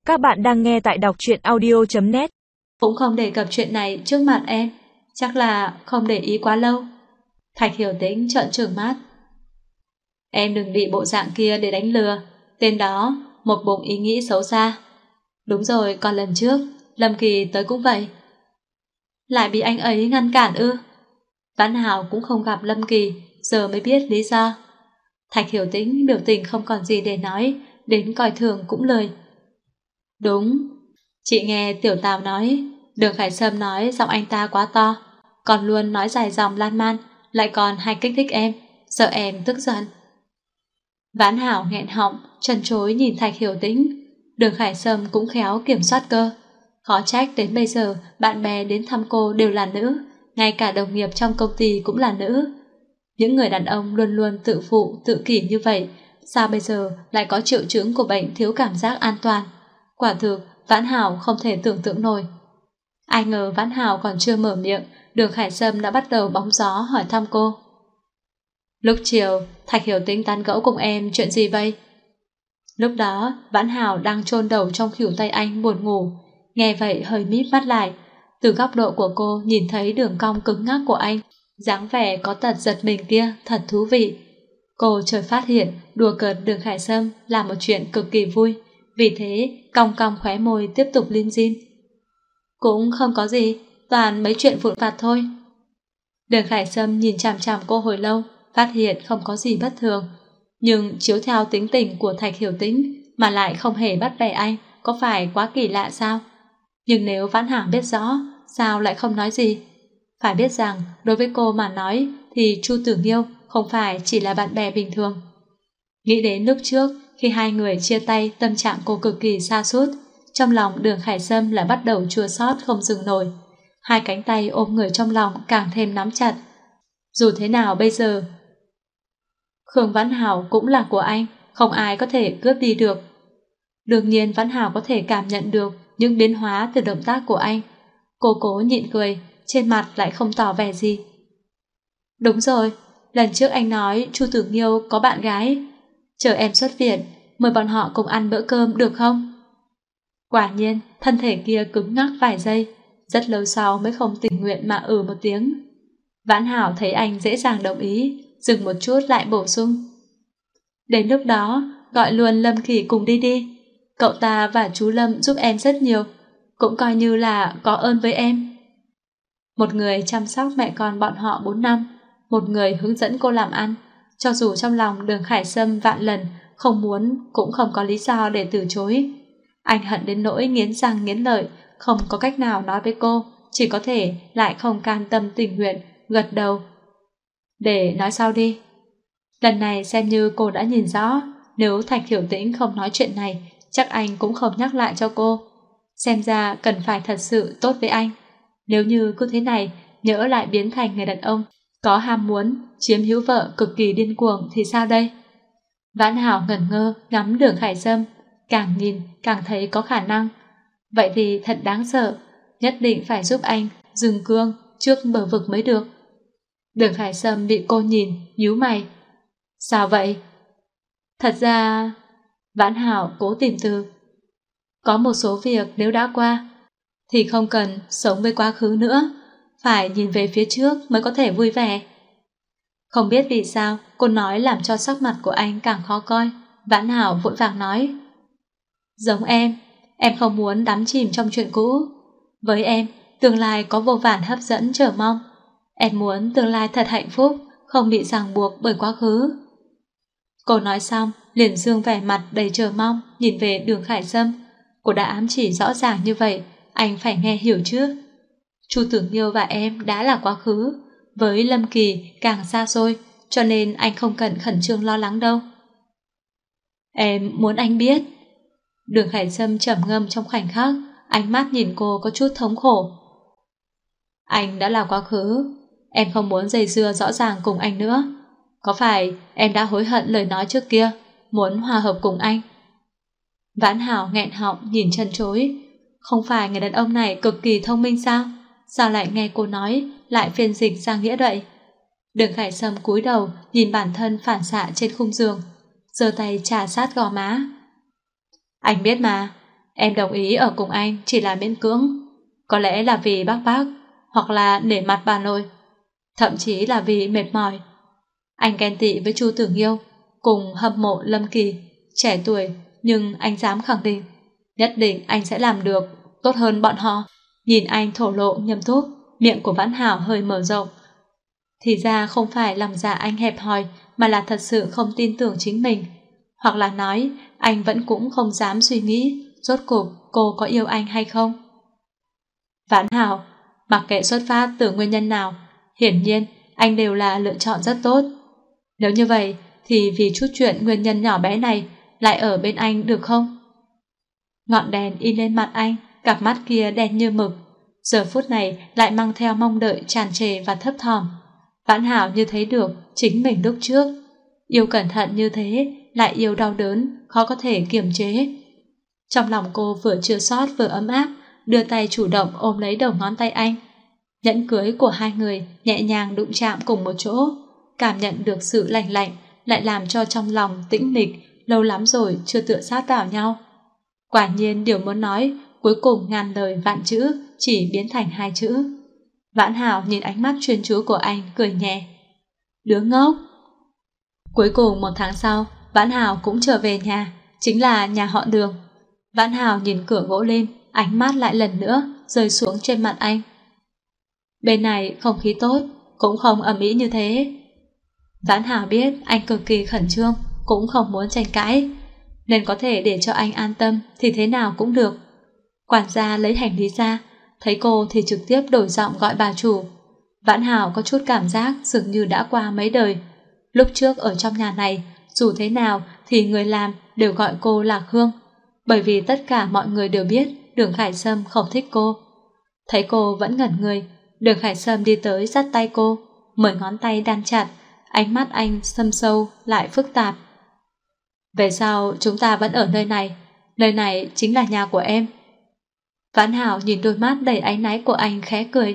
Các bạn đang nghe tại đọc truyện audio.net. Cũng không đề cập chuyện này trước mặt em, chắc là không để ý quá lâu. Thạch Hiểu Tĩnh trợn trừng mắt. Em đừng bị bộ dạng kia để đánh lừa, tên đó một bụng ý nghĩ xấu xa. Đúng rồi, còn lần trước Lâm Kỳ tới cũng vậy. Lại bị anh ấy ngăn cản ư? Vãn Hào cũng không gặp Lâm Kỳ, giờ mới biết lý do. Thạch Hiểu Tĩnh biểu tình không còn gì để nói, đến coi thường cũng lười. Đúng, chị nghe Tiểu Tào nói, Đường Khải Sâm nói giọng anh ta quá to, còn luôn nói dài dòng lan man, lại còn hay kích thích em, sợ em tức giận. Vãn Hảo nghẹn họng, trần trối nhìn Thạch Hiểu Tĩnh. Đường Khải Sâm cũng khéo kiểm soát cơ. Khó trách đến bây giờ bạn bè đến thăm cô đều là nữ, ngay cả đồng nghiệp trong công ty cũng là nữ. Những người đàn ông luôn luôn tự phụ, tự kỷ như vậy, sao bây giờ lại có triệu chứng của bệnh thiếu cảm giác an toàn? Quả thực, Vãn Hảo không thể tưởng tượng nổi. Ai ngờ Vãn Hảo còn chưa mở miệng, Đường Khải Sâm đã bắt đầu bóng gió hỏi thăm cô. Lúc chiều, Thạch Hiểu Tĩnh tán gẫu cùng em chuyện gì vậy? Lúc đó, Vãn Hảo đang chôn đầu trong khuỷu tay anh buồn ngủ, nghe vậy hơi mím mắt lại. Từ góc độ của cô nhìn thấy đường cong cứng ngắc của anh, dáng vẻ có tật giật mình kia thật thú vị. Cô chợt phát hiện đùa cợt Đường Khải Sâm là một chuyện cực kỳ vui, vì thế cong cong khóe môi tiếp tục lim dim. Cũng không có gì, toàn mấy chuyện vụn vặt thôi. Đường Khải Sâm nhìn chằm chằm cô hồi lâu, phát hiện không có gì bất thường, nhưng chiếu theo tính tình của Thạch Hiểu Tĩnh mà lại không hề bắt bẻ anh, có phải quá kỳ lạ sao? Nhưng nếu Vãn Hảo biết rõ, sao lại không nói gì? Phải biết rằng đối với cô mà nói thì Chu Tử Nghiêu không phải chỉ là bạn bè bình thường. Nghĩ đến lúc trước khi hai người chia tay, tâm trạng cô cực kỳ sa sút, trong lòng Đường Khải Sâm lại bắt đầu chua xót không dừng nổi. Hai cánh tay ôm người trong lòng càng thêm nắm chặt. Dù thế nào bây giờ, Khương Vãn Hảo cũng là của anh, không ai có thể cướp đi được. Đương nhiên Vãn Hảo có thể cảm nhận được những biến hóa từ động tác của anh. Cô cố nhịn cười, trên mặt lại không tỏ vẻ gì. Đúng rồi, lần trước anh nói Chu Tử Nghiêu có bạn gái. Chờ em xuất viện, mời bọn họ cùng ăn bữa cơm được không? Quả nhiên, thân thể kia cứng ngắc vài giây, rất lâu sau mới không tình nguyện mà một tiếng. Vãn Hảo thấy anh dễ dàng đồng ý, dừng một chút lại bổ sung. Đến lúc đó, gọi luôn Lâm Kỳ cùng đi đi. Cậu ta và chú Lâm giúp em rất nhiều, cũng coi như là có ơn với em. Một người chăm sóc mẹ con bọn họ 4 năm, một người hướng dẫn cô làm ăn. Cho dù trong lòng Đường Khải Sâm vạn lần không muốn cũng không có lý do để từ chối. Anh hận đến nỗi nghiến răng nghiến lợi, không có cách nào nói với cô, chỉ có thể lại không can tâm tình nguyện, gật đầu. Để nói sau đi. Lần này xem như cô đã nhìn rõ, nếu Thạch Hiểu Tĩnh không nói chuyện này, chắc anh cũng không nhắc lại cho cô. Xem ra cần phải thật sự tốt với anh. Nếu như cứ thế này, nhỡ lại biến thành người đàn ông có ham muốn, chiếm hữu vợ cực kỳ điên cuồng thì sao đây? Vãn Hảo ngẩn ngơ ngắm Đường Khải Sâm, càng nhìn càng thấy có khả năng. Vậy thì thật đáng sợ, nhất định phải giúp anh dừng cương trước bờ vực mới được. Đường Khải Sâm bị cô nhìn, nhíu mày. Sao vậy? Thật ra... Vãn Hảo cố tìm từ. Có một số việc nếu đã qua thì không cần sống với quá khứ nữa, phải nhìn về phía trước mới có thể vui vẻ. Không biết vì sao cô nói làm cho sắc mặt của anh càng khó coi. Vãn Hảo vội vàng nói. Giống em không muốn đắm chìm trong chuyện cũ. Với em, tương lai có vô vàn hấp dẫn chờ mong. Em muốn tương lai thật hạnh phúc, không bị ràng buộc bởi quá khứ. Cô nói xong, liền dương vẻ mặt đầy chờ mong, nhìn về Đường Khải Sâm. Cô đã ám chỉ rõ ràng như vậy, anh phải nghe hiểu chứ. Chu Tử Nghiêu và em đã là quá khứ, với Lâm Kỳ càng xa xôi, cho nên anh không cần khẩn trương lo lắng đâu. Em muốn anh biết. Đường Khải Sâm trầm ngâm trong khoảnh khắc, ánh mắt nhìn cô có chút thống khổ. Anh đã là quá khứ, em không muốn dây dưa rõ ràng cùng anh nữa. Có phải em đã hối hận lời nói trước kia, muốn hòa hợp cùng anh? Vãn Hảo nghẹn họng nhìn chân chối. Không phải người đàn ông này cực kỳ thông minh sao? Sao lại nghe cô nói lại phiên dịch sang nghĩa đậy? Đường Khải Sâm cúi đầu nhìn bản thân phản xạ trên khung giường, giơ tay chà sát gò má. Anh biết mà, em đồng ý ở cùng anh chỉ là miễn cưỡng. Có lẽ là vì bác, hoặc là nể mặt bà nội, thậm chí là vì mệt mỏi. Anh ghen tị với Chu Tử Nghiêu, cùng hâm mộ Lâm Kỳ, trẻ tuổi, nhưng anh dám khẳng định, nhất định anh sẽ làm được tốt hơn bọn họ. Nhìn anh thổ lộ nghiêm túc, miệng của Vãn Hảo hơi mở rộng. Thì ra không phải lòng dạ anh hẹp hòi, mà là thật sự không tin tưởng chính mình. Hoặc là nói, anh vẫn cũng không dám suy nghĩ, rốt cuộc cô có yêu anh hay không. Vãn Hảo, mặc kệ xuất phát từ nguyên nhân nào, hiển nhiên anh đều là lựa chọn rất tốt. Nếu như vậy, thì vì chút chuyện nguyên nhân nhỏ bé này lại ở bên anh được không? Ngọn đèn in lên mặt anh, cặp mắt kia đen như mực, giờ phút này lại mang theo mong đợi tràn trề và thấp thỏm. Vãn Hảo như thấy được chính mình lúc trước, yêu cẩn thận như thế, lại yêu đau đớn, khó có thể kiềm chế. Trong lòng cô vừa chua xót vừa ấm áp, đưa tay chủ động ôm lấy đầu ngón tay anh. Nhẫn cưới của hai người nhẹ nhàng đụng chạm cùng một chỗ, cảm nhận được sự lạnh lạnh, lại làm cho trong lòng tĩnh mịch, lâu lắm rồi chưa tựa sát vào nhau. Quả nhiên điều muốn nói, cuối cùng ngàn lời vạn chữ chỉ biến thành hai chữ. Vãn Hảo nhìn ánh mắt chuyên chú của anh, cười nhẹ. Đứa ngốc. Cuối cùng 1 tháng sau, Vãn Hảo cũng trở về nhà, chính là nhà họ Đường. Vãn Hảo nhìn cửa gỗ lên, ánh mắt lại lần nữa rơi xuống trên mặt anh. Bên này không khí tốt, cũng không ầm ĩ như thế. Vãn Hảo biết anh cực kỳ khẩn trương, cũng không muốn tranh cãi, nên có thể để cho anh an tâm thì thế nào cũng được. Quản gia lấy hành lý ra, thấy cô thì trực tiếp đổi giọng gọi bà chủ. Vãn Hảo có chút cảm giác dường như đã qua mấy đời. Lúc trước ở trong nhà này, dù thế nào thì người làm đều gọi cô là Hương, bởi vì tất cả mọi người đều biết Đường Khải Sâm không thích cô. Thấy cô vẫn ngẩn người, Đường Khải Sâm đi tới dắt tay cô, 10 ngón tay đan chặt, ánh mắt anh thâm sâu lại phức tạp. Về sau chúng ta vẫn ở nơi này chính là nhà của em. Vãn Hảo nhìn đôi mắt đầy áy náy của anh khẽ cười.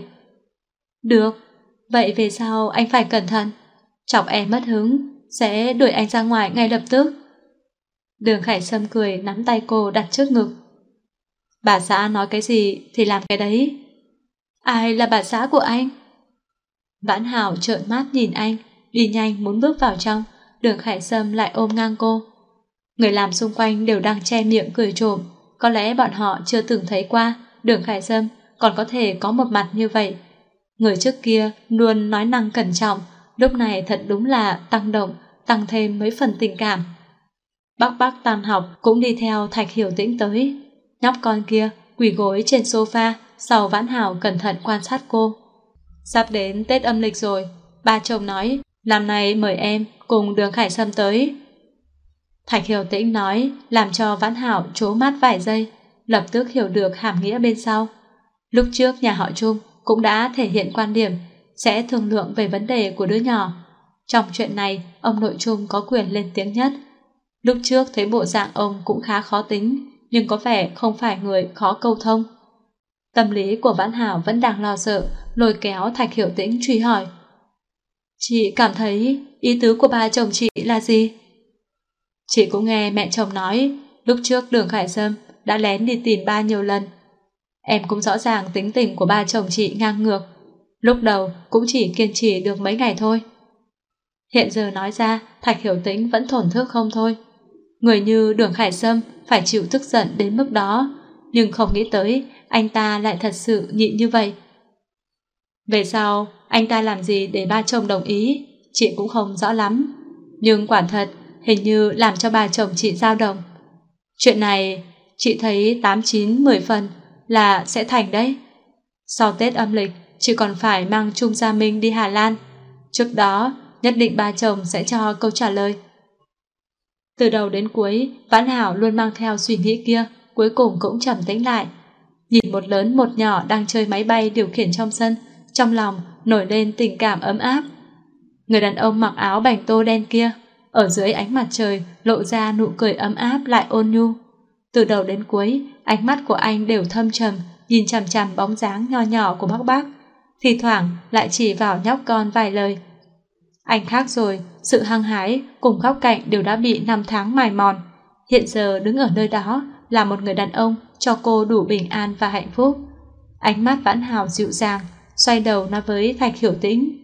Được, vậy về sau anh phải cẩn thận, chọc em mất hứng, sẽ đuổi anh ra ngoài ngay lập tức. Đường Khải Sâm cười nắm tay cô đặt trước ngực. Bà xã nói cái gì thì làm cái đấy. Ai là bà xã của anh? Vãn Hảo trợn mắt nhìn anh, đi nhanh muốn bước vào trong, Đường Khải Sâm lại ôm ngang cô. Người làm xung quanh đều đang che miệng cười trộm, có lẽ bọn họ chưa từng thấy qua Đường Khải Sâm còn có thể có một mặt như vậy. Người trước kia luôn nói năng cẩn trọng, lúc này thật đúng là tăng động, tăng thêm mấy phần tình cảm. Bác tan học cũng đi theo Thạch Hiểu Tĩnh tới. Nhóc con kia quỳ gối trên sofa, sau Vãn Hảo cẩn thận quan sát cô. Sắp đến Tết âm lịch rồi, ba chồng nói năm nay mời em cùng Đường Khải Sâm tới. Thạch Hiểu Tĩnh nói làm cho Vãn Hảo trố mắt vài giây, lập tức hiểu được hàm nghĩa bên sau. Lúc trước nhà họ Trung cũng đã thể hiện quan điểm sẽ thương lượng về vấn đề của đứa nhỏ. Trong chuyện này, ông nội Trung có quyền lên tiếng nhất. Lúc trước thấy bộ dạng ông cũng khá khó tính, nhưng có vẻ không phải người khó câu thông. Tâm lý của Vãn Hảo vẫn đang lo sợ, lôi kéo Thạch Hiểu Tĩnh truy hỏi. Chị cảm thấy ý tứ của ba chồng chị là gì? Chị cũng nghe mẹ chồng nói, lúc trước Đường Khải Sâm đã lén đi tìm ba nhiều lần. Em cũng rõ ràng tính tình của ba chồng chị ngang ngược, lúc đầu cũng chỉ kiên trì được mấy ngày thôi. Hiện giờ nói ra, Thạch Hiểu Tĩnh vẫn thổn thức không thôi. Người như Đường Khải Sâm phải chịu tức giận đến mức đó, nhưng không nghĩ tới anh ta lại thật sự nhịn như vậy. Về sau, anh ta làm gì để ba chồng đồng ý, chị cũng không rõ lắm. Nhưng quả thật, hình như làm cho ba chồng chị dao động. Chuyện này, chị thấy 8-9-10 phần là sẽ thành đấy. Sau Tết âm lịch, chị còn phải mang Trung Gia Minh đi Hà Lan. Trước đó, nhất định ba chồng sẽ cho câu trả lời. Từ đầu đến cuối, Vãn Hảo luôn mang theo suy nghĩ kia, cuối cùng cũng trầm tĩnh lại. Nhìn một lớn một nhỏ đang chơi máy bay điều khiển trong sân, trong lòng nổi lên tình cảm ấm áp. Người đàn ông mặc áo bành tô đen kia, ở dưới ánh mặt trời lộ ra nụ cười ấm áp lại ôn nhu. Từ đầu đến cuối, ánh mắt của anh đều thâm trầm, nhìn chằm chằm bóng dáng nho nhỏ của bác, thì thoảng lại chỉ vào nhóc con vài lời. Anh khác rồi, sự hăng hái cùng góc cạnh đều đã bị 5 tháng mài mòn. Hiện giờ đứng ở nơi đó là một người đàn ông cho cô đủ bình an và hạnh phúc. Ánh mắt Vãn Hảo dịu dàng, xoay đầu nói với Thạch Hiểu Tĩnh.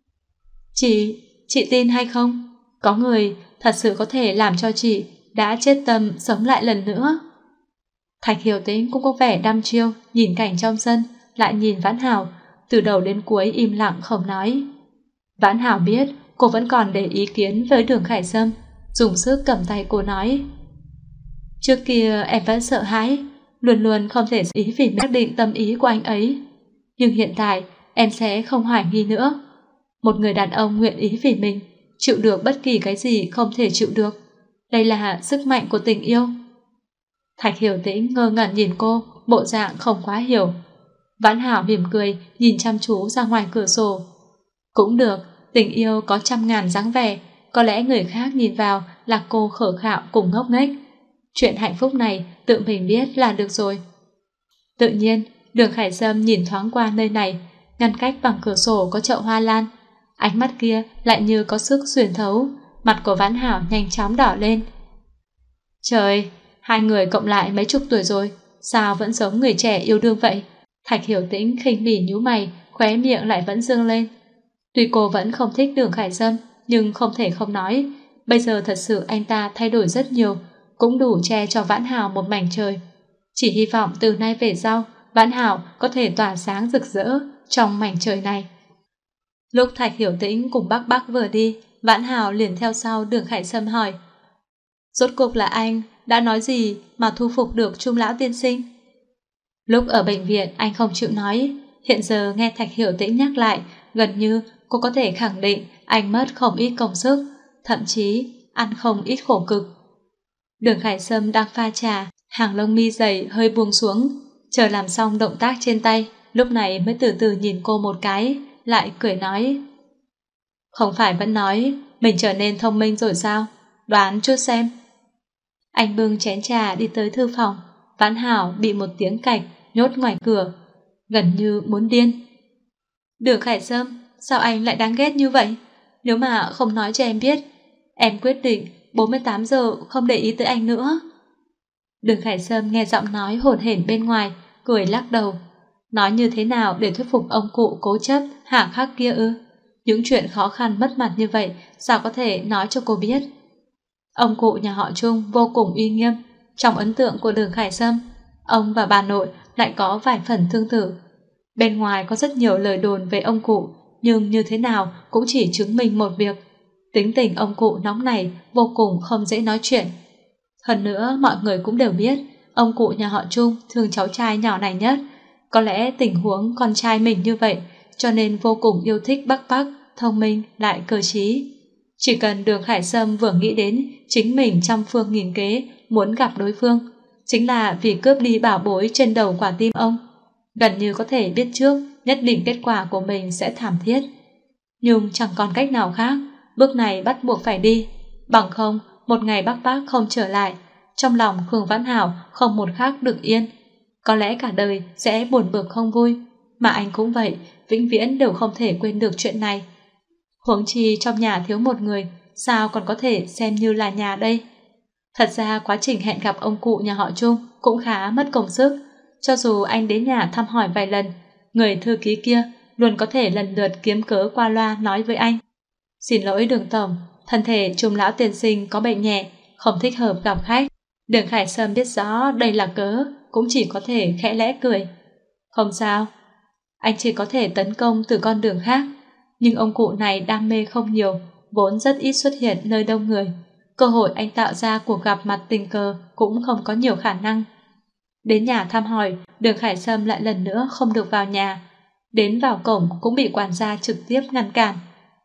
Chị tin hay không? Có người thật sự có thể làm cho chị đã chết tâm sống lại lần nữa. Thạch Hiểu Tĩnh cũng có vẻ đăm chiêu, nhìn cảnh trong sân, lại nhìn Vãn Hảo, từ đầu đến cuối im lặng không nói. Vãn Hảo biết cô vẫn còn để ý kiến với Đường Khải Sâm, dùng sức cầm tay cô nói. Trước kia em vẫn sợ hãi, luôn luôn không thể ý vì mình xác định tâm ý của anh ấy. Nhưng hiện tại em sẽ không hoài nghi nữa. Một người đàn ông nguyện ý vì mình, chịu được bất kỳ cái gì không thể chịu được. Đây là sức mạnh của tình yêu. Thạch Hiểu Tĩnh ngơ ngẩn nhìn cô, bộ dạng không quá hiểu. Vãn Hảo mỉm cười, nhìn chăm chú ra ngoài cửa sổ. Cũng được, tình yêu có trăm ngàn dáng vẻ, có lẽ người khác nhìn vào là cô khờ khạo cùng ngốc nghếch. Chuyện hạnh phúc này tự mình biết là được rồi. Tự nhiên, Đường Khải Sâm nhìn thoáng qua nơi này, ngăn cách bằng cửa sổ có chậu hoa lan. Ánh mắt kia lại như có sức xuyên thấu, mặt của Vãn Hảo nhanh chóng đỏ lên. Trời, hai người cộng lại mấy chục tuổi rồi, sao vẫn giống người trẻ yêu đương vậy? Thạch Hiểu Tĩnh khinh bỉ nhíu mày, khóe miệng lại vẫn dương lên. Tuy cô vẫn không thích Đường Khải Sâm, nhưng không thể không nói, bây giờ thật sự anh ta thay đổi rất nhiều, cũng đủ che cho Vãn Hảo một mảnh trời. Chỉ hy vọng từ nay về sau, Vãn Hảo có thể tỏa sáng rực rỡ trong mảnh trời này. Lúc Thạch Hiểu Tĩnh cùng Bắc Bắc vừa đi, Vãn Hảo liền theo sau Đường Khải Sâm hỏi. Rốt cuộc là anh đã nói gì mà thu phục được Trung lão tiên sinh? Lúc ở bệnh viện anh không chịu nói, hiện giờ nghe Thạch Hiểu Tĩnh nhắc lại, gần như cô có thể khẳng định anh mất không ít công sức, thậm chí ăn không ít khổ cực. Đường Khải Sâm đang pha trà, hàng lông mi dày hơi buông xuống, chờ làm xong động tác trên tay, lúc này mới từ từ nhìn cô một cái, lại cười nói. Không phải vẫn nói mình trở nên thông minh rồi sao? Đoán chút xem. Anh bưng chén trà đi tới thư phòng, Vãn Hảo bị một tiếng cạch nhốt ngoài cửa, gần như muốn điên. Đường Khải Sâm, sao anh lại đáng ghét như vậy? Nếu mà không nói cho em biết, em quyết định 48 giờ không để ý tới anh nữa. Đường Khải Sâm nghe giọng nói hổn hển bên ngoài, cười lắc đầu. Nói như thế nào để thuyết phục ông cụ cố chấp hà khắc kia ư? Những chuyện khó khăn mất mặt như vậy sao có thể nói cho cô biết? Ông cụ nhà họ Trung vô cùng uy nghiêm. Trong ấn tượng của Đường Khải Sâm, ông và bà nội lại có vài phần tương tự. Bên ngoài có rất nhiều lời đồn về ông cụ, nhưng như thế nào cũng chỉ chứng minh một việc. Tính tình ông cụ nóng này vô cùng không dễ nói chuyện. Hơn nữa mọi người cũng đều biết ông cụ nhà họ Trung thương cháu trai nhỏ này nhất. Có lẽ tình huống con trai mình như vậy, cho nên vô cùng yêu thích Bắc Bắc, thông minh lại cơ trí. Chỉ cần Đường Khải Sâm vừa nghĩ đến chính mình trăm phương nghìn kế muốn gặp đối phương, chính là vì cướp đi bảo bối trên đầu quả tim ông. Gần như có thể biết trước nhất định kết quả của mình sẽ thảm thiết. Nhưng chẳng còn cách nào khác, bước này bắt buộc phải đi. Bằng không, một ngày Bắc Bắc không trở lại, trong lòng Khương Vãn Hảo không một khắc được yên. Có lẽ cả đời sẽ buồn bực không vui, mà anh cũng vậy, vĩnh viễn đều không thể quên được chuyện này. Huống chi trong nhà thiếu một người, sao còn có thể xem như là nhà đây? Thật ra quá trình hẹn gặp ông cụ nhà họ Trung cũng khá mất công sức. Cho dù anh đến nhà thăm hỏi vài lần, người thư ký kia luôn có thể lần lượt kiếm cớ qua loa nói với anh. Xin lỗi Đường tổng, thân thể Trung lão tiên sinh có bệnh nhẹ, không thích hợp gặp khách. Đường Khải Sâm biết rõ đây là cớ, cũng chỉ có thể khẽ lẽ cười. Không sao, anh chỉ có thể tấn công từ con đường khác. Nhưng ông cụ này đam mê không nhiều, vốn rất ít xuất hiện nơi đông người. Cơ hội anh tạo ra cuộc gặp mặt tình cờ cũng không có nhiều khả năng. Đến nhà thăm hỏi, Đường Khải Sâm lại lần nữa không được vào nhà. Đến vào cổng cũng bị quản gia trực tiếp ngăn cản.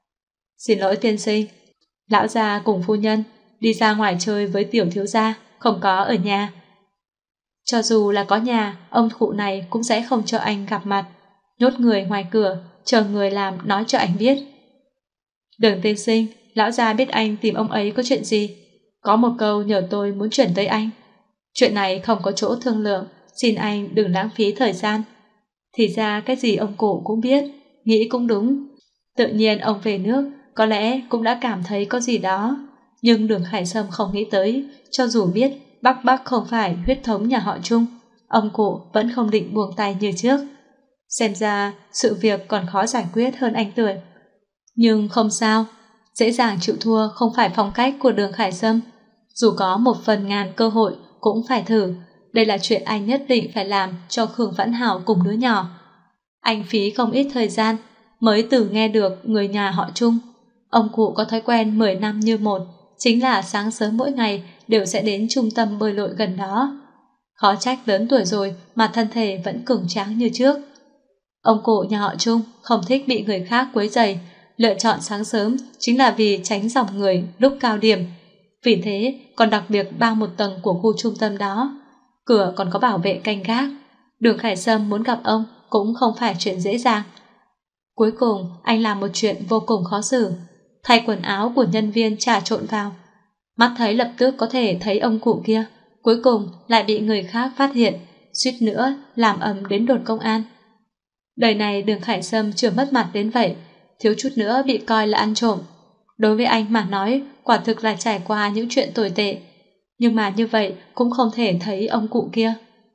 Xin lỗi tiên sinh, lão gia cùng phu nhân đi ra ngoài chơi với tiểu thiếu gia, không có ở nhà. Cho dù là có nhà, ông cụ này cũng sẽ không cho anh gặp mặt, nhốt người ngoài cửa, chờ người làm nói cho anh biết. Đường tiên sinh, lão gia biết anh tìm ông ấy có chuyện gì, có một câu nhờ tôi muốn chuyển tới anh. Chuyện này không có chỗ thương lượng, xin anh đừng lãng phí thời gian. Thì ra cái gì ông cụ cũng biết, nghĩ cũng đúng. Tự nhiên ông về nước có lẽ cũng đã cảm thấy có gì đó. Nhưng Đường Khải Sâm không nghĩ tới, cho dù biết Bắc Bắc không phải huyết thống nhà họ Trung, ông cụ vẫn không định buông tay như trước. Xem ra sự việc còn khó giải quyết hơn anh tưởng. Nhưng không sao, dễ dàng chịu thua không phải phong cách của Đường Khải Sâm. Dù có 1/1000 cơ hội cũng phải thử. Đây là chuyện anh nhất định phải làm cho Khương Vãn Hảo cùng đứa nhỏ. Anh phí không ít thời gian mới từ nghe được người nhà họ Trung. Ông cụ có thói quen 10 năm như một, chính là sáng sớm mỗi ngày đều sẽ đến trung tâm bơi lội gần đó. Khó trách lớn tuổi rồi mà thân thể vẫn cường tráng như trước. Ông cụ nhà họ Trung không thích bị người khác quấy rầy, lựa chọn sáng sớm chính là vì tránh dòng người lúc cao điểm. Vì thế còn đặc biệt bao một tầng của khu trung tâm đó. Cửa còn có bảo vệ canh gác. Đường Khải Sâm muốn gặp ông cũng không phải chuyện dễ dàng. Cuối cùng anh làm một chuyện vô cùng khó xử, thay quần áo của nhân viên trà trộn vào. Mắt thấy lập tức có thể thấy ông cụ kia, cuối cùng lại bị người khác phát hiện, suýt nữa làm ầm đến đồn công an. Đời này Đường Khải Sâm chưa mất mặt đến vậy, thiếu chút nữa bị coi là ăn trộm. Đối với anh mà nói, quả thực là trải qua những chuyện tồi tệ. Nhưng mà như vậy cũng không thể thấy ông cụ kia.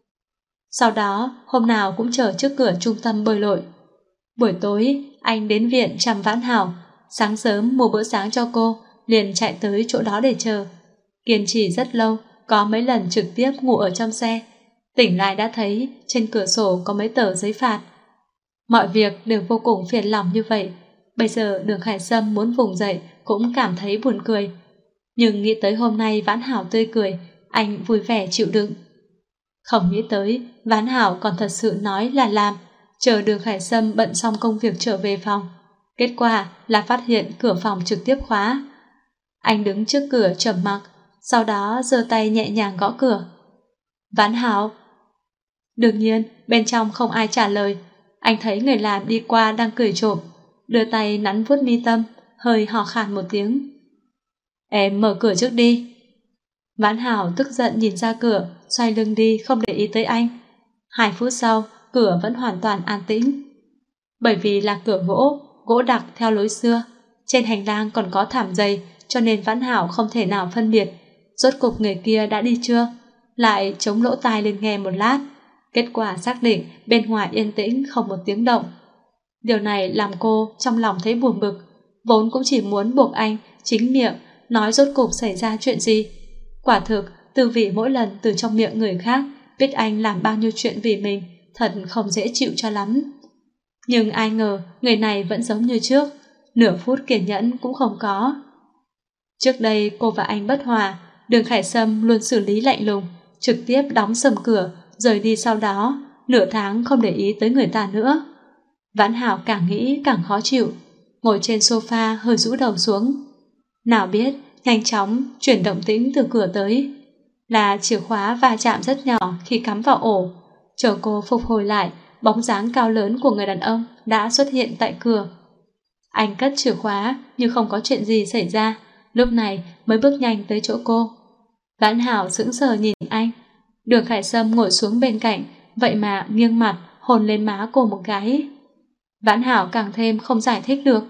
Sau đó, hôm nào cũng chờ trước cửa trung tâm bơi lội. Buổi tối, anh đến viện chăm Vãn Hảo, sáng sớm mua bữa sáng cho cô, liền chạy tới chỗ đó để chờ. Kiên trì rất lâu, có mấy lần trực tiếp ngủ ở trong xe. Tỉnh lại đã thấy trên cửa sổ có mấy tờ giấy phạt. Mọi việc đều vô cùng phiền lòng như vậy. Bây giờ Đường Khải Sâm muốn vùng dậy cũng cảm thấy buồn cười. Nhưng nghĩ tới hôm nay Vãn Hảo tươi cười, anh vui vẻ chịu đựng. Không nghĩ tới Vãn Hảo còn thật sự nói là làm, chờ Đường Khải Sâm bận xong công việc trở về phòng. Kết quả là phát hiện cửa phòng trực tiếp khóa. Anh đứng trước cửa trầm mặc, sau đó giơ tay nhẹ nhàng gõ cửa. Vãn Hảo. Đương nhiên bên trong không ai trả lời. Anh thấy người làm đi qua đang cười trộm, đưa tay nắn vuốt mi tâm, hơi hò khan một tiếng. Em mở cửa trước đi. Vãn Hảo tức giận nhìn ra cửa, xoay lưng đi không để ý tới anh. 2 phút sau, cửa vẫn hoàn toàn an tĩnh. Bởi vì là cửa gỗ, gỗ đặc theo lối xưa, trên hành lang còn có thảm dày, cho nên Vãn Hảo không thể nào phân biệt rốt cục người kia đã đi chưa. Lại chống lỗ tai lên nghe một lát, kết quả xác định bên ngoài yên tĩnh không một tiếng động. Điều này làm cô trong lòng thấy buồn bực, vốn cũng chỉ muốn buộc anh chính miệng nói rốt cục xảy ra chuyện gì. Quả thực, tư vị mỗi lần từ trong miệng người khác biết anh làm bao nhiêu chuyện vì mình, thật không dễ chịu cho lắm. Nhưng ai ngờ người này vẫn giống như trước, nửa phút kiên nhẫn cũng không có. Trước đây cô và anh bất hòa, Đường Khải Sâm luôn xử lý lạnh lùng, trực tiếp đóng sầm cửa, rời đi sau đó, nửa tháng không để ý tới người ta nữa. Vãn Hảo càng nghĩ càng khó chịu, ngồi trên sofa hơi rũ đầu xuống. Nào biết, nhanh chóng chuyển động tĩnh từ cửa tới. Là chìa khóa va chạm rất nhỏ khi cắm vào ổ. Chờ cô phục hồi lại, bóng dáng cao lớn của người đàn ông đã xuất hiện tại cửa. Anh cất chìa khóa như không có chuyện gì xảy ra, lúc này mới bước nhanh tới chỗ cô. Vãn Hảo sững sờ nhìn anh. Đường Khải Sâm ngồi xuống bên cạnh, vậy mà nghiêng mặt hôn lên má cô một cái. Vãn Hảo càng thêm không giải thích được.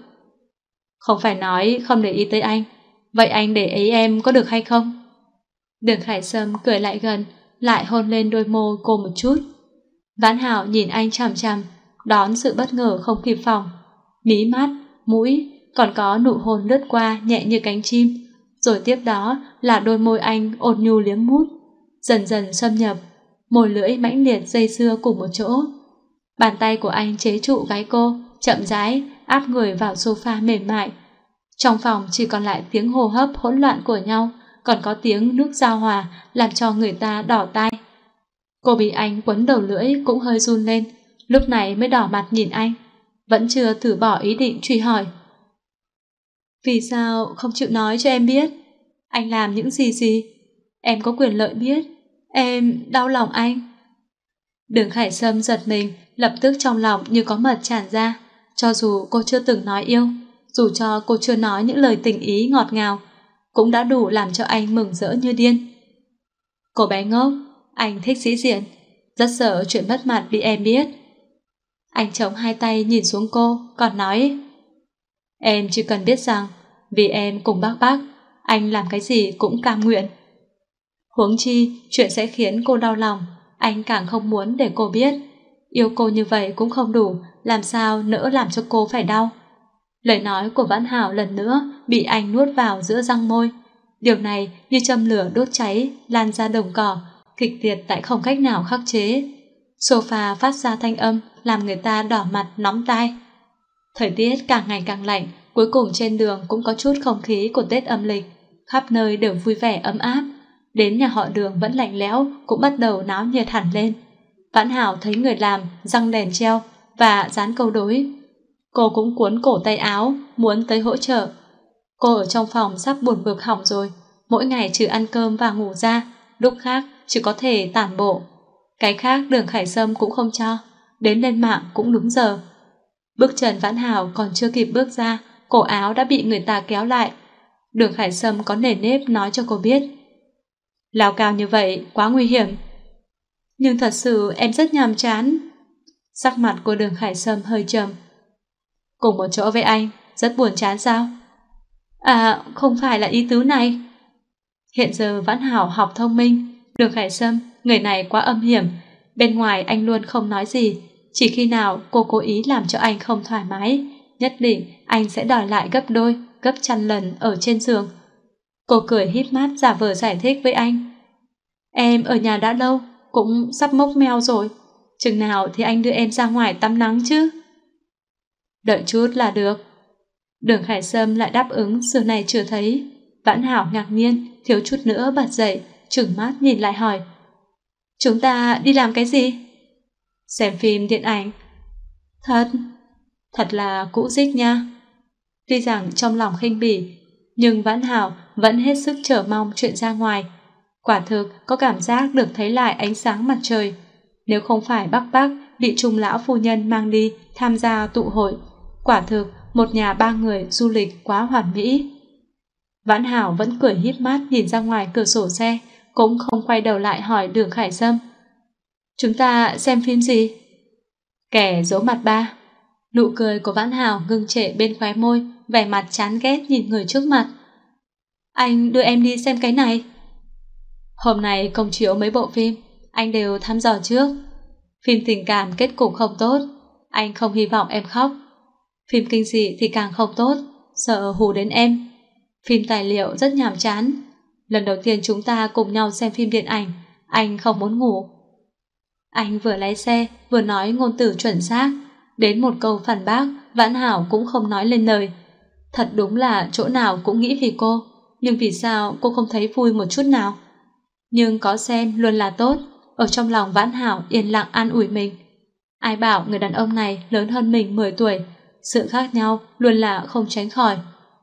Không phải nói không để ý tới anh, vậy anh để ý em có được hay không? Đường Khải Sâm cười lại gần, lại hôn lên đôi môi cô một chút. Vãn Hảo nhìn anh chằm chằm, đón sự bất ngờ không kịp phòng. Mí mắt, mũi, còn có nụ hôn lướt qua nhẹ như cánh chim, rồi tiếp đó là đôi môi anh ôn nhu liếm mút, dần dần xâm nhập, môi lưỡi mãnh liệt dây dưa cùng một chỗ. Bàn tay của anh chế trụ gáy cô, chậm rãi áp người vào sofa mềm mại. Trong phòng chỉ còn lại tiếng hô hấp hỗn loạn của nhau, còn có tiếng nước giao hòa làm cho người ta đỏ tai. Cô bị anh quấn đầu lưỡi cũng hơi run lên, lúc này mới đỏ mặt nhìn anh, vẫn chưa từ bỏ ý định truy hỏi. Vì sao không chịu nói cho em biết? Anh làm những gì? Em có quyền lợi biết. Em đau lòng anh. Đường Khải Sâm giật mình, lập tức trong lòng như có mật tràn ra. Cho dù cô chưa từng nói yêu, dù cho cô chưa nói những lời tình ý ngọt ngào, cũng đã đủ làm cho anh mừng rỡ như điên. Cô bé ngốc, anh thích sĩ diện, rất sợ chuyện mất mặt bị em biết. Anh chống hai tay nhìn xuống cô, còn nói: Em chỉ cần biết rằng vì em cùng bác, anh làm cái gì cũng cam nguyện. Huống chi chuyện sẽ khiến cô đau lòng, anh càng không muốn để cô biết. Yêu cô như vậy cũng không đủ, làm sao nỡ làm cho cô phải đau. Lời nói của Vãn Hảo lần nữa bị anh nuốt vào giữa răng môi. Điều này như châm lửa đốt cháy, lan ra đồng cỏ, kịch liệt tại không cách nào khắc chế. Sofa phát ra thanh âm làm người ta đỏ mặt nóng tai. Thời tiết càng ngày càng lạnh, cuối cùng trên đường cũng có chút không khí của Tết âm lịch. Khắp nơi đều vui vẻ ấm áp. Đến nhà họ Đường vẫn lạnh lẽo, cũng bắt đầu náo nhiệt hẳn lên. Vãn Hảo thấy người làm răng đèn treo và dán câu đối. Cô cũng cuốn cổ tay áo, muốn tới hỗ trợ. Cô ở trong phòng sắp buồn bực hỏng rồi, mỗi ngày trừ ăn cơm và ngủ ra, lúc khác chỉ có thể tản bộ. Cái khác Đường Khải Sâm cũng không cho, đến lên mạng cũng đúng giờ. Bước chân Vãn Hảo còn chưa kịp bước ra, cổ áo đã bị người ta kéo lại. Đường Khải Sâm có nề nếp nói cho cô biết. Leo cao như vậy quá nguy hiểm. Nhưng thật sự em rất nhàm chán. Sắc mặt của Đường Khải Sâm hơi trầm. Cùng một chỗ với anh, rất buồn chán sao? À, không phải là ý tứ này. Hiện giờ Vãn Hảo học thông minh, Đường Khải Sâm, người này quá âm hiểm. Bên ngoài anh luôn không nói gì, chỉ khi nào cô cố ý làm cho anh không thoải mái, nhất định anh sẽ đòi lại gấp đôi, gấp trăm lần ở trên giường. Cô cười híp mắt giả vờ giải thích với anh. Em ở nhà đã lâu, cũng sắp mốc meo rồi. Chừng nào thì anh đưa em ra ngoài tắm nắng chứ? Đợi chút là được. Đường Khải Sâm lại đáp ứng xưa này chưa thấy. Vãn Hảo ngạc nhiên, thiếu chút nữa bật dậy, trừng mắt nhìn lại hỏi. Chúng ta đi làm cái gì? Xem phim điện ảnh. Thật là cũ dích nha. Tuy rằng trong lòng khinh bỉ, nhưng Vãn Hảo vẫn hết sức chờ mong chuyện ra ngoài. Quả thực có cảm giác được thấy lại ánh sáng mặt trời. Nếu không phải Bắc bị Trung lão phu nhân mang đi tham gia tụ hội, quả thực một nhà ba người du lịch quá hoàn mỹ. Vãn Hảo vẫn cười híp mắt nhìn ra ngoài cửa sổ xe, cũng không quay đầu lại hỏi Đường Khải Sâm. Chúng ta xem phim gì? Kẻ giấu mặt ba. Nụ cười của Vãn Hảo ngưng trệ bên khóe môi, vẻ mặt chán ghét nhìn người trước mặt. Anh đưa em đi xem cái này. Hôm nay công chiếu mấy bộ phim, anh đều thăm dò trước. Phim tình cảm kết cục không tốt, anh không hy vọng em khóc. Phim kinh dị thì càng không tốt, sợ hù đến em. Phim tài liệu rất nhàm chán. Lần đầu tiên chúng ta cùng nhau xem phim điện ảnh, anh không muốn ngủ. Anh vừa lái xe, vừa nói ngôn từ chuẩn xác. Đến một câu phản bác, Vãn Hảo cũng không nói lên lời. Thật đúng là chỗ nào cũng nghĩ vì cô, nhưng vì sao cô không thấy vui một chút nào? Nhưng có xem luôn là tốt. Ở trong lòng Vãn Hảo yên lặng an ủi mình. Ai bảo người đàn ông này lớn hơn mình 10 tuổi, sự khác nhau luôn là không tránh khỏi.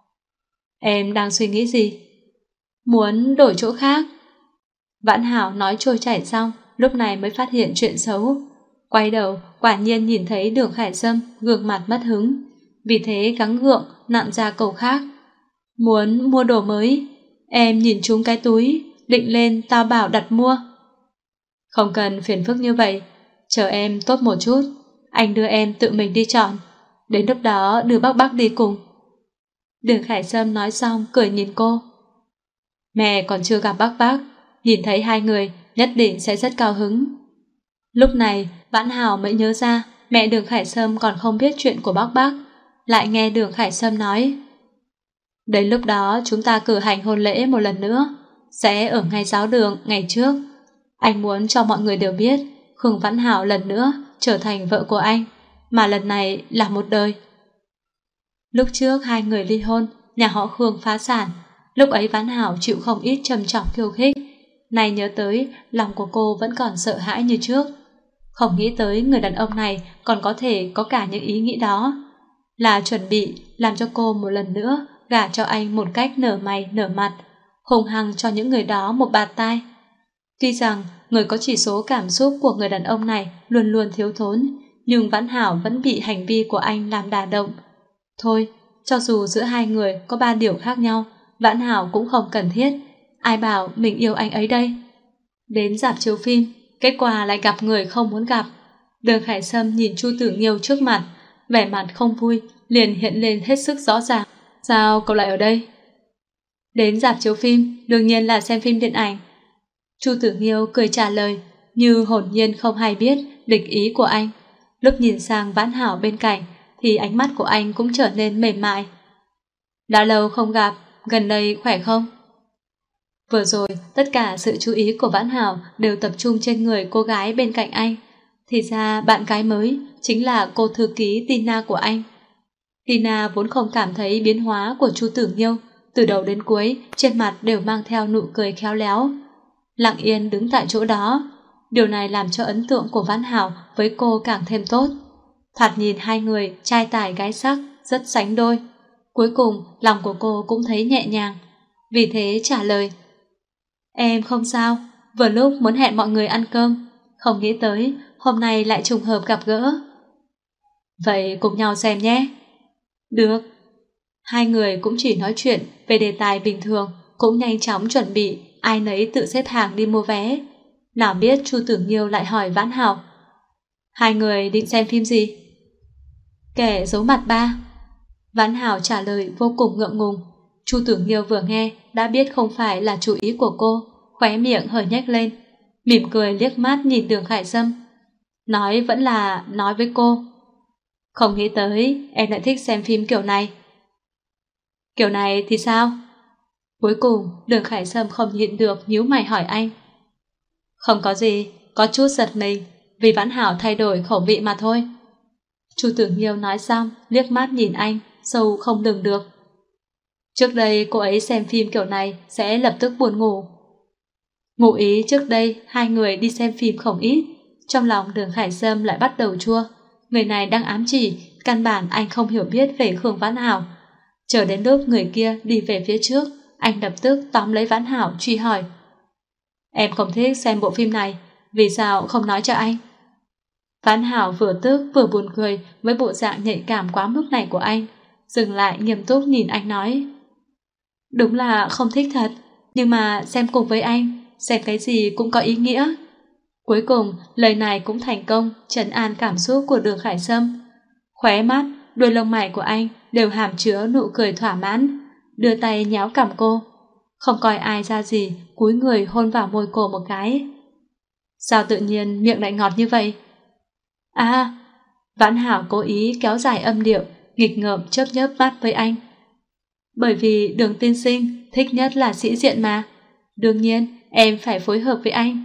Em đang suy nghĩ gì? Muốn đổi chỗ khác. Vãn Hảo nói trôi chảy xong, lúc này mới phát hiện chuyện xấu. Quay đầu, quả nhiên nhìn thấy Đường Khải Sâm gương mặt mất hứng. Vì thế gắng gượng nặn ra câu khác. Muốn mua đồ mới. Em nhìn trúng cái túi, định lên tao bảo đặt mua. Không cần phiền phức như vậy, chờ em tốt một chút, anh đưa em tự mình đi chọn. Đến lúc đó đưa bác đi cùng. Đường Khải Sâm nói xong cười nhìn cô. Mẹ còn chưa gặp bác, nhìn thấy hai người nhất định sẽ rất cao hứng. Lúc này Vãn Hảo mới nhớ ra mẹ Đường Khải Sâm còn không biết chuyện của bác. Lại nghe Đường Khải Sâm nói, đến lúc đó chúng ta cử hành hôn lễ một lần nữa, sẽ ở ngay giáo đường ngày trước. Anh muốn cho mọi người đều biết Khương Vãn Hảo lần nữa trở thành vợ của anh, mà lần này là một đời. Lúc trước hai người ly hôn, nhà họ Khương phá sản. Lúc ấy Vãn Hảo chịu không ít trầm trọng khiêu khích. Này nhớ tới, lòng của cô vẫn còn sợ hãi như trước. Không nghĩ tới người đàn ông này còn có thể có cả những ý nghĩ đó, là chuẩn bị làm cho cô một lần nữa gả cho anh một cách nở mày nở mặt, hùng hăng cho những người đó một bạt tai. Tuy rằng người có chỉ số cảm xúc của người đàn ông này luôn luôn thiếu thốn, nhưng Vãn Hảo vẫn bị hành vi của anh làm đả động. Thôi, cho dù giữa hai người có 3 điều khác nhau, Vãn Hảo cũng không cần thiết. Ai bảo mình yêu anh ấy đây? Đến rạp chiếu phim, kết quả lại gặp người không muốn gặp. Đường Khải Sâm nhìn Chu Tử Nghiêu trước mặt, vẻ mặt không vui liền hiện lên hết sức rõ ràng. Sao cậu lại ở đây? Đến rạp chiếu phim, đương nhiên là xem phim điện ảnh. Chu Tử Nghiêu cười trả lời. như hồn nhiên không hay biết địch ý của anh. Lúc nhìn sang Vãn Hảo bên cạnh thì ánh mắt của anh cũng trở nên mềm mại. Đã lâu không gặp, gần đây khỏe không? Vừa rồi, tất cả sự chú ý của Vãn Hảo đều tập trung trên người cô gái bên cạnh anh. Thì ra bạn gái mới chính là cô thư ký Tina của anh. Tina vốn không cảm thấy biến hóa của Chu Tử Nghiêu, từ đầu đến cuối trên mặt đều mang theo nụ cười khéo léo. Lặng yên đứng tại chỗ đó, điều này làm cho ấn tượng của Vãn Hảo với cô càng thêm tốt. Thoạt nhìn hai người trai tài gái sắc, rất sánh đôi. Cuối cùng lòng của cô cũng thấy nhẹ nhàng, vì thế trả lời: Em không sao, vừa lúc muốn hẹn mọi người ăn cơm, không nghĩ tới hôm nay lại trùng hợp gặp gỡ. Vậy cùng nhau xem nhé. Được. Hai người cũng chỉ nói chuyện về đề tài bình thường, cũng nhanh chóng chuẩn bị, ai nấy tự xếp hàng đi mua vé. Nào biết Chu Tử Nghiêu lại hỏi Vãn Hảo: Hai người định xem phim gì? Kẻ giấu mặt 3. Vãn Hảo trả lời vô cùng ngượng ngùng. Chu Tử Nghiêu vừa nghe đã biết không phải là chủ ý của cô, khóe miệng hơi nhếch lên, mỉm cười liếc mắt nhìn Đường Khải Sâm. Nói vẫn là nói với cô: Không nghĩ tới em lại thích xem phim kiểu này. Kiểu này thì sao? Cuối cùng Đường Khải Sâm không nhịn được nhíu mày hỏi anh. Không có gì, có chút giật mình, vì Vãn Hảo thay đổi khẩu vị mà thôi. Chu Tử Nghiêu nói xong liếc mắt nhìn anh, sâu không lường được. Trước đây cô ấy xem phim kiểu này sẽ lập tức buồn ngủ. Ngụ ý trước đây hai người đi xem phim không ít. Trong lòng Đường Khải Sâm lại bắt đầu chua. Người này đang ám chỉ căn bản anh không hiểu biết về Khương Vãn Hảo. Chờ đến lúc người kia đi về phía trước, anh lập tức tóm lấy Vãn Hảo truy hỏi: Em không thích xem bộ phim này, vì sao không nói cho anh? Vãn Hảo vừa tức vừa buồn cười với bộ dạng nhạy cảm quá mức này của anh, dừng lại nghiêm túc nhìn anh nói: Đúng là không thích thật, nhưng mà xem cùng với anh, xem cái gì cũng có ý nghĩa. Cuối cùng lời này cũng thành công trấn an cảm xúc của Đường Khải Sâm. Khóe mắt, đuôi lông mày của anh đều hàm chứa nụ cười thỏa mãn, đưa tay nhéo cằm cô, không coi ai ra gì, cúi người hôn vào môi cô một cái. Sao tự nhiên miệng lại ngọt như vậy? À, Vãn Hảo cố ý kéo dài âm điệu, nghịch ngợm chớp nhớp mắt với anh. Bởi vì Đường tiên sinh thích nhất là sĩ diện mà, đương nhiên em phải phối hợp với anh.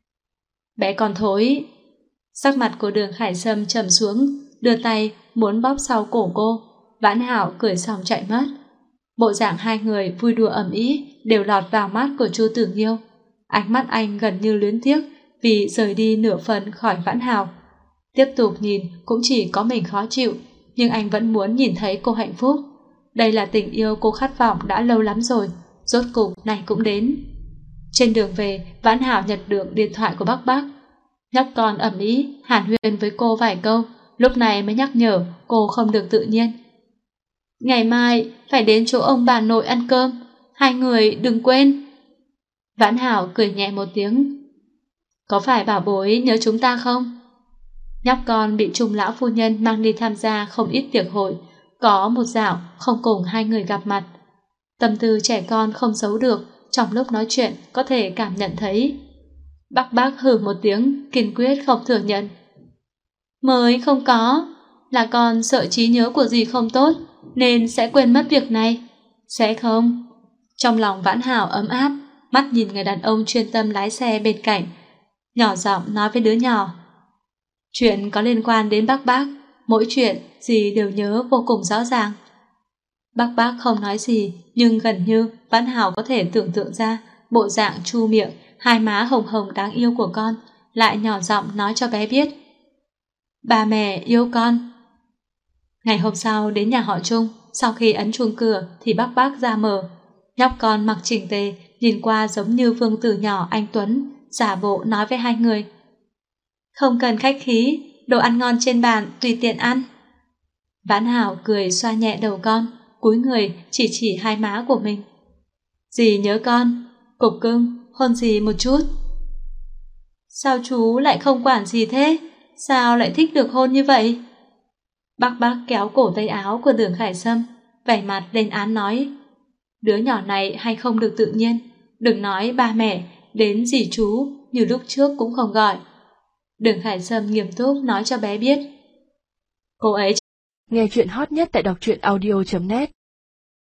Bé còn thối. Sắc mặt của Đường Khải Sâm trầm xuống, đưa tay muốn bóp sau cổ cô. Vãn Hảo cười xong chạy mất. Bộ dạng hai người vui đùa ầm ĩ đều lọt vào mắt của Chu Tử Nghiêu. Ánh mắt anh gần như luyến tiếc vì rời đi nửa phần khỏi Vãn Hảo. Tiếp tục nhìn cũng chỉ có mình khó chịu, nhưng anh vẫn muốn nhìn thấy cô hạnh phúc. Đây là tình yêu cô khát vọng đã lâu lắm rồi, rốt cục này cũng đến. Trên đường về, Vãn Hảo nhận được điện thoại của Bắc Bắc. Nhóc con ầm ĩ hàn huyên với cô vài câu, lúc này mới nhắc nhở cô không được tự nhiên. Ngày mai phải đến chỗ ông bà nội ăn cơm, hai người đừng quên. Vãn Hảo cười nhẹ một tiếng. Có phải bảo bối nhớ chúng ta không? Nhóc con bị Trung lão phu nhân mang đi tham gia không ít tiệc hội, có một dạo không cùng hai người gặp mặt. Tâm tư trẻ con không giấu được, trong lúc nói chuyện có thể cảm nhận thấy. Bắc Bắc hừ một tiếng, kiên quyết không thừa nhận. Mới không có, là con sợ trí nhớ của dì không tốt, nên sẽ quên mất việc này. Sẽ không? Trong lòng Vãn Hảo ấm áp, mắt nhìn người đàn ông chuyên tâm lái xe bên cạnh, nhỏ giọng nói với đứa nhỏ. Chuyện có liên quan đến Bắc Bắc, mỗi chuyện dì đều nhớ vô cùng rõ ràng. Bắc Bắc không nói gì, nhưng gần như Vãn Hảo có thể tưởng tượng ra bộ dạng chu miệng, hai má hồng hồng đáng yêu của con, lại nhỏ giọng nói cho bé biết. Ba mẹ yêu con. Ngày hôm sau đến nhà họ Trung, sau khi ấn chuông cửa thì Bắc Bắc ra mở. Nhóc con mặc chỉnh tề, nhìn qua giống như vương tử nhỏ anh Tuấn, giả bộ nói với hai người. Không cần khách khí, đồ ăn ngon trên bàn tùy tiện ăn. Vãn Hảo cười xoa nhẹ đầu con, cúi người chỉ hai má của mình. Dì nhớ con, cục cưng, hôn dì một chút. Sao chú lại không quản gì thế? Sao lại thích được hôn như vậy? Bắc Bắc kéo cổ tay áo của Đường Khải Sâm, vẻ mặt lên án nói. Đứa nhỏ này hay không được tự nhiên, đừng nói ba mẹ, đến dì chú như lúc trước cũng không gọi. Đường Khải Sâm nghiêm túc nói cho bé biết. Cô ấy Nghe chuyện hot nhất tại đọc truyện audio.net